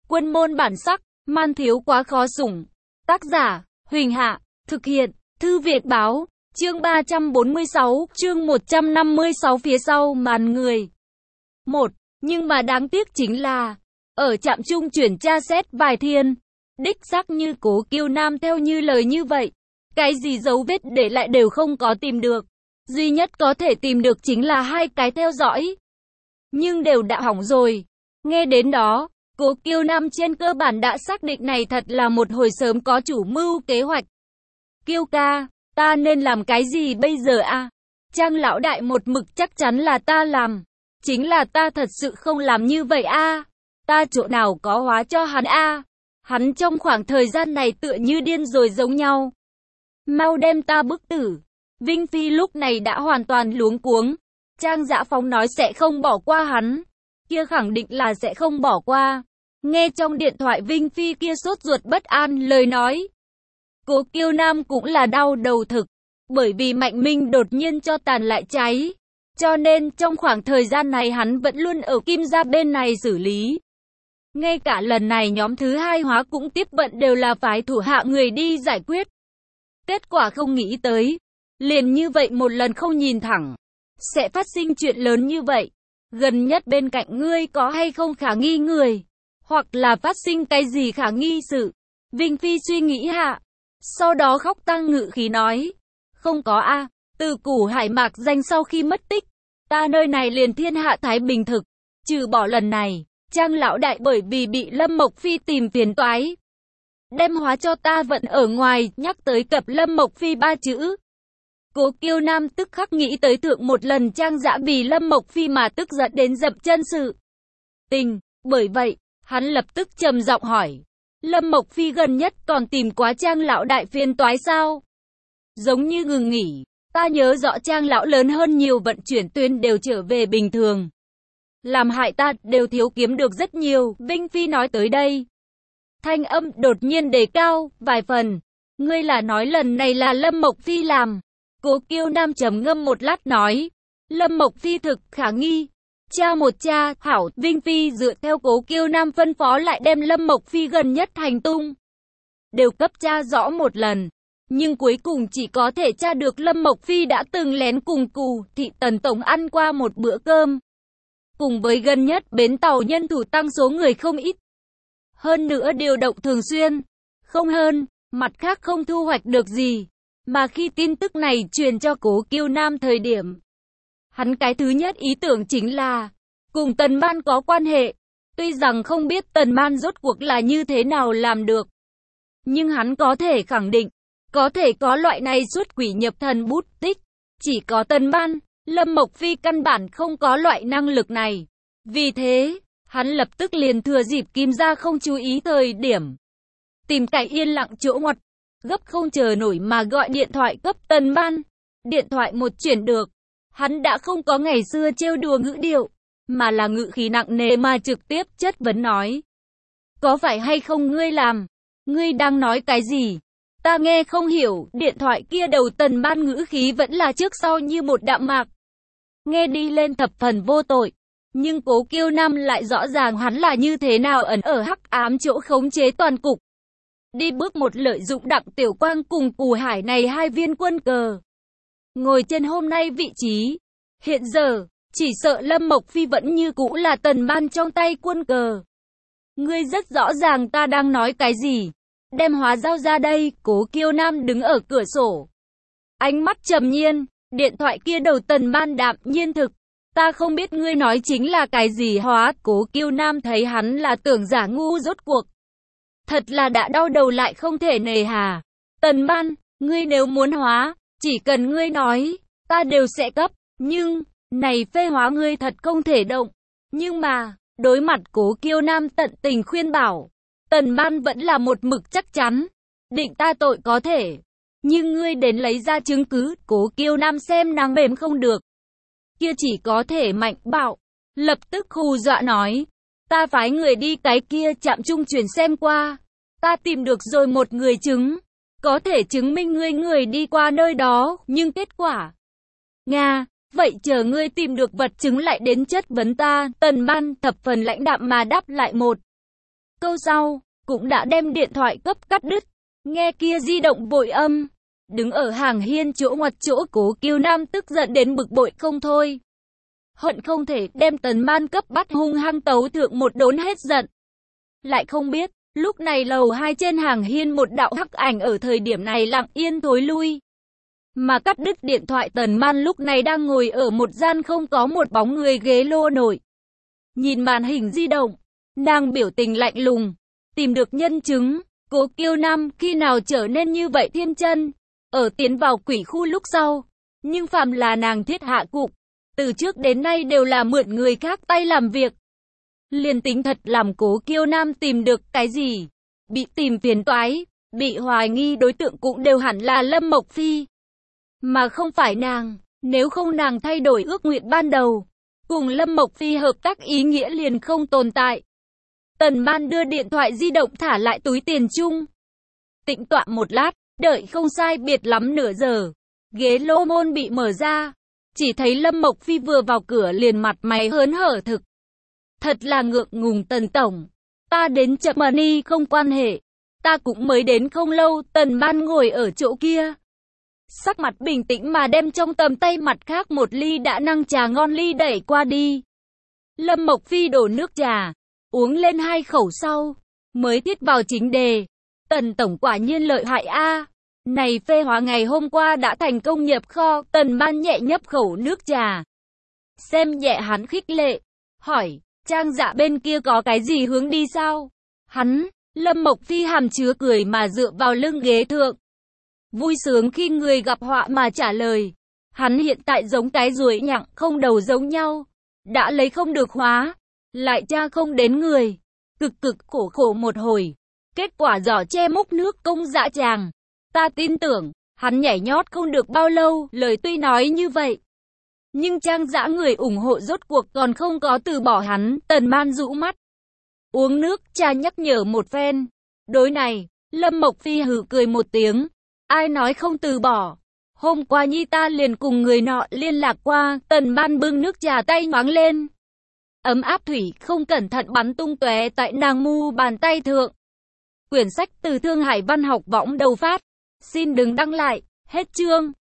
Quân môn bản sắc, man thiếu quá khó sủng. Tác giả, Huỳnh Hạ, thực hiện, Thư Viện Báo, chương 346, chương 156 phía sau màn người. 1. Nhưng mà đáng tiếc chính là, ở trạm trung chuyển tra xét vài thiên, đích xác như Cố Kiêu Nam theo như lời như vậy. Cái gì dấu vết để lại đều không có tìm được. Duy nhất có thể tìm được chính là 2 cái theo dõi. Nhưng đều đã hỏng rồi. Nghe đến đó, Cố Kiêu Nam trên cơ bản đã xác định này thật là một hồi sớm có chủ mưu kế hoạch. Kiêu ca, ta nên làm cái gì bây giờ a? Trang lão đại một mực chắc chắn là ta làm. Chính là ta thật sự không làm như vậy a. Ta chỗ nào có hóa cho hắn a? Hắn trong khoảng thời gian này tựa như điên rồi giống nhau. Mau đem ta bức tử. Vinh Phi lúc này đã hoàn toàn luống cuống. Trang Dã Phóng nói sẽ không bỏ qua hắn. Kia khẳng định là sẽ không bỏ qua. Nghe trong điện thoại Vinh Phi kia sốt ruột bất an lời nói. Cố Kiêu Nam cũng là đau đầu thực. Bởi vì Mạnh Minh đột nhiên cho tàn lại cháy. Cho nên trong khoảng thời gian này hắn vẫn luôn ở Kim Gia bên này xử lý. Ngay cả lần này nhóm thứ 2 hóa cũng tiếp vận đều là phái thủ hạ người đi giải quyết. Kết quả không nghĩ tới. Liền như vậy một lần không nhìn thẳng. Sẽ phát sinh chuyện lớn như vậy. Gần nhất bên cạnh ngươi có hay không khả nghi người. Hoặc là phát sinh cái gì khả nghi sự. Vinh Phi suy nghĩ hạ. Sau đó khóc tăng ngự khí nói. Không có a. Từ Củ Hải Mạc Danh sau khi mất tích. Ta nơi này liền thiên hạ thái bình thực. Trừ bỏ lần này. Trang lão đại bởi vì bị Lâm Mộc Phi tìm phiền toái. Đem hóa cho ta vận ở ngoài. Nhắc tới cập Lâm Mộc Phi 3 chữ. Cố Kiêu Nam tức khắc nghĩ tới thượng một lần Trang Dã vì Lâm Mộc Phi mà tức giận đến dậm chân sự tình. Bởi vậy, hắn lập tức trầm giọng hỏi. Lâm Mộc Phi gần nhất còn tìm quá Trang lão đại phiền toái sao? Giống như ngừng nghỉ. Ta nhớ rõ Trang lão lớn hơn nhiều vận chuyển tuyến đều trở về bình thường. Làm hại ta đều thiếu kiếm được rất nhiều. Vinh Phi nói tới đây. Thanh âm đột nhiên đề cao vài phần. Ngươi là nói lần này là Lâm Mộc Phi làm. Cố Kiêu Nam trầm ngâm một lát nói. Lâm Mộc Phi thực khả nghi. Cha một cha, hảo. Vinh Phi dựa theo Cố Kiêu Nam phân phó lại đem Lâm Mộc Phi gần nhất hành tung. Đều cấp tra rõ một lần. Nhưng cuối cùng chỉ có thể tra được Lâm Mộc Phi đã từng lén cùng Cù Thị Tần Tổng ăn qua một bữa cơm. Cùng với gần nhất bến tàu nhân thủ tăng số người không ít. Hơn nữa điều động thường xuyên. Không hơn, mặt khác không thu hoạch được gì. Mà khi tin tức này truyền cho Cố Kiêu Nam thời điểm. Hắn cái thứ nhất ý tưởng chính là cùng Tần Ban có quan hệ. Tuy rằng không biết Tần Ban rốt cuộc là như thế nào làm được. Nhưng hắn có thể khẳng định. Có thể có loại này xuất quỷ nhập thần bút tích. Chỉ có Tần Ban, Lâm Mộc Phi căn bản không có loại năng lực này. Vì thế, hắn lập tức liền thừa dịp Kim Gia không chú ý thời điểm. Tìm cái yên lặng chỗ ngoặt. Gấp không chờ nổi mà gọi điện thoại cấp Tần Ban. Điện thoại một chuyển được. Hắn đã không có ngày xưa trêu đùa ngữ điệu. Mà là ngữ khí nặng nề mà trực tiếp chất vấn nói. Có phải hay không ngươi làm? Ngươi đang nói cái gì? Ta nghe không hiểu. Điện thoại kia đầu Tần Ban ngữ khí vẫn là trước sau như một đạm mạc. Nghe đi lên thập phần vô tội. Nhưng Cố Kiêu Nam lại rõ ràng hắn là như thế nào ẩn ở hắc ám chỗ khống chế toàn cục. Đi bước một lợi dụng Đặng Tiểu Quang cùng Cù Hải này 2 viên quân cờ. Ngồi trên hôm nay vị trí. Hiện giờ, chỉ sợ Lâm Mộc Phi vẫn như cũ là Tần Ban trong tay quân cờ. Ngươi rất rõ ràng ta đang nói cái gì. Đem hóa giao ra đây. Cố Kiêu Nam đứng ở cửa sổ. Ánh mắt trầm nhiên. Điện thoại kia đầu Tần Ban đạm nhiên thực. Ta không biết ngươi nói chính là cái gì hóa. Cố Kiêu Nam thấy hắn là tưởng giả ngu rốt cuộc. Thật là đã đau đầu lại không thể nề hà. Tần Ban, ngươi nếu muốn hóa, chỉ cần ngươi nói, ta đều sẽ cấp. Nhưng, này phê hóa ngươi thật không thể động. Nhưng mà, đối mặt Cố Kiêu Nam tận tình khuyên bảo. Tần Ban vẫn là một mực chắc chắn. Định ta tội có thể. Nhưng ngươi đến lấy ra chứng cứ. Cố Kiêu Nam xem nàng mềm không được. Kia chỉ có thể mạnh bạo. Lập tức hù dọa nói. Ta phái người đi cái kia trạm trung chuyển xem qua. Ta tìm được rồi một người chứng. Có thể chứng minh ngươi đi qua nơi đó. Nhưng kết quả. Nga, vậy chờ ngươi tìm được vật chứng lại đến chất vấn ta. Tần Ban thập phần lãnh đạm mà đáp lại một câu sau, cũng đã đem điện thoại cấp cắt đứt. Nghe kia di động vội âm. Đứng ở hàng hiên chỗ ngoặt chỗ Cố Kiều Nam tức giận đến bực bội không thôi. Hận không thể đem Tần Man cấp bắt hung hăng tấu thượng một đốn hết giận. Lại không biết, lúc này lầu 2 trên hàng hiên một đạo hắc ảnh ở thời điểm này lặng yên thối lui. Mà cắt đứt điện thoại Tần Man lúc này đang ngồi ở một gian không có một bóng người ghế lô nổi. Nhìn màn hình di động, nàng biểu tình lạnh lùng, tìm được nhân chứng. Cố Kiều Nam khi nào trở nên như vậy thiên chân, ở tiến vào quỷ khu lúc sau. Nhưng phàm là nàng thiết hạ cục, từ trước đến nay đều là mượn người khác tay làm việc. Liền tính thật làm Cố Kiều Nam tìm được cái gì, bị tìm phiền toái, bị hoài nghi đối tượng cũng đều hẳn là Lâm Mộc Phi. Mà không phải nàng, nếu không nàng thay đổi ước nguyện ban đầu, cùng Lâm Mộc Phi hợp tác ý nghĩa liền không tồn tại. Tần Man đưa điện thoại di động thả lại túi tiền chung. Tĩnh tọa một lát, đợi không sai biệt lắm nửa giờ. Ghế lô môn bị mở ra. Chỉ thấy Lâm Mộc Phi vừa vào cửa liền mặt mày hớn hở thực. Thật là ngượng ngùng Tần Tổng. Ta đến chậm mà ni không quan hệ. Ta cũng mới đến không lâu. Tần Man ngồi ở chỗ kia. Sắc mặt bình tĩnh mà đem trong tầm tay mặt khác một ly đã năng trà ngon ly đẩy qua đi. Lâm Mộc Phi đổ nước trà. Uống lên 2 khẩu sau, mới thiết vào chính đề. Tần Tổng quả nhiên lợi hại a. Này phê hóa ngày hôm qua đã thành công nhập kho. Tần Man nhẹ nhấp khẩu nước trà. Xem nhẹ hắn khích lệ. Hỏi, Trang Dạ bên kia có cái gì hướng đi sao? Hắn, Lâm Mộc Phi hàm chứa cười mà dựa vào lưng ghế thượng. Vui sướng khi người gặp họa mà trả lời. Hắn hiện tại giống cái ruồi nhặng không đầu giống nhau. Đã lấy không được hóa. Lại tra không đến người, cực khổ một hồi, kết quả giỏ che múc nước công dã tràng. Ta tin tưởng, hắn nhảy nhót không được bao lâu, lời tuy nói như vậy. Nhưng Trang Dã người ủng hộ rốt cuộc còn không có từ bỏ hắn. Tần Man rũ mắt, uống nước trà nhắc nhở một phen. Đối này, Lâm Mộc Phi hừ cười một tiếng, ai nói không từ bỏ. Hôm qua nhi ta liền cùng người nọ liên lạc qua. Tần Man bưng nước trà tay nhoáng lên. Ấm áp thủy không cẩn thận bắn tung tóe tại nàng mu bàn tay thượng. Quyển sách từ Thương Hải Văn học võng đầu phát. Xin đừng đăng lại. Hết chương.